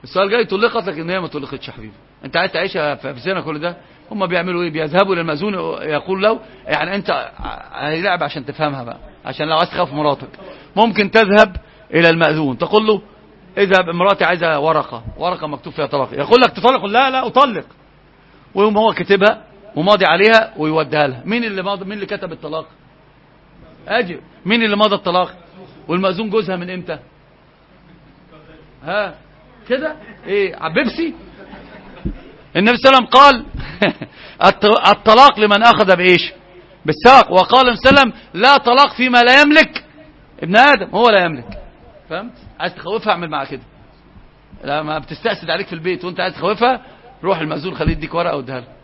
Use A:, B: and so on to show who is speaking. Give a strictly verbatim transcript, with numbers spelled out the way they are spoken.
A: السؤال جاي طلقت لكن هي ما طلقتش يا حبيبي. انت عايز تعيشها في زنا كل ده؟ هم بيعملوا ايه؟ بيذهبوا للمأذون يقول له يعني انت هيلعب عشان تفهمها بقى، عشان لو عايز تخاف مراتك ممكن تذهب الى المأذون تقول له اذهب مراتي عايزه ورقه ورقه مكتوب فيها طلاق، يقول لك تطلق؟ لا لا اطلق، ويقوم هو كاتبها وماضي عليها ويوديها لها. مين اللي ماضي؟ مين اللي كتب الطلاق؟ اجي مين اللي ماضي الطلاق؟ والمأذون جوزها من امتى؟ ها كده ايه عبيبسي؟ النبي صلى الله عليه وسلم قال الطلاق لمن اخذ بايش؟ بالساق. وقال النبي صلى الله عليه وسلم لا طلاق فيما لا يملك ابن ادم، هو لا يملك. فهمت؟ عايز تخوفها اعمل معها كده. لما بتستأسد عليك في البيت وانت عايز تخوفها روح المأذون خليه يديك ورقه واديها لها.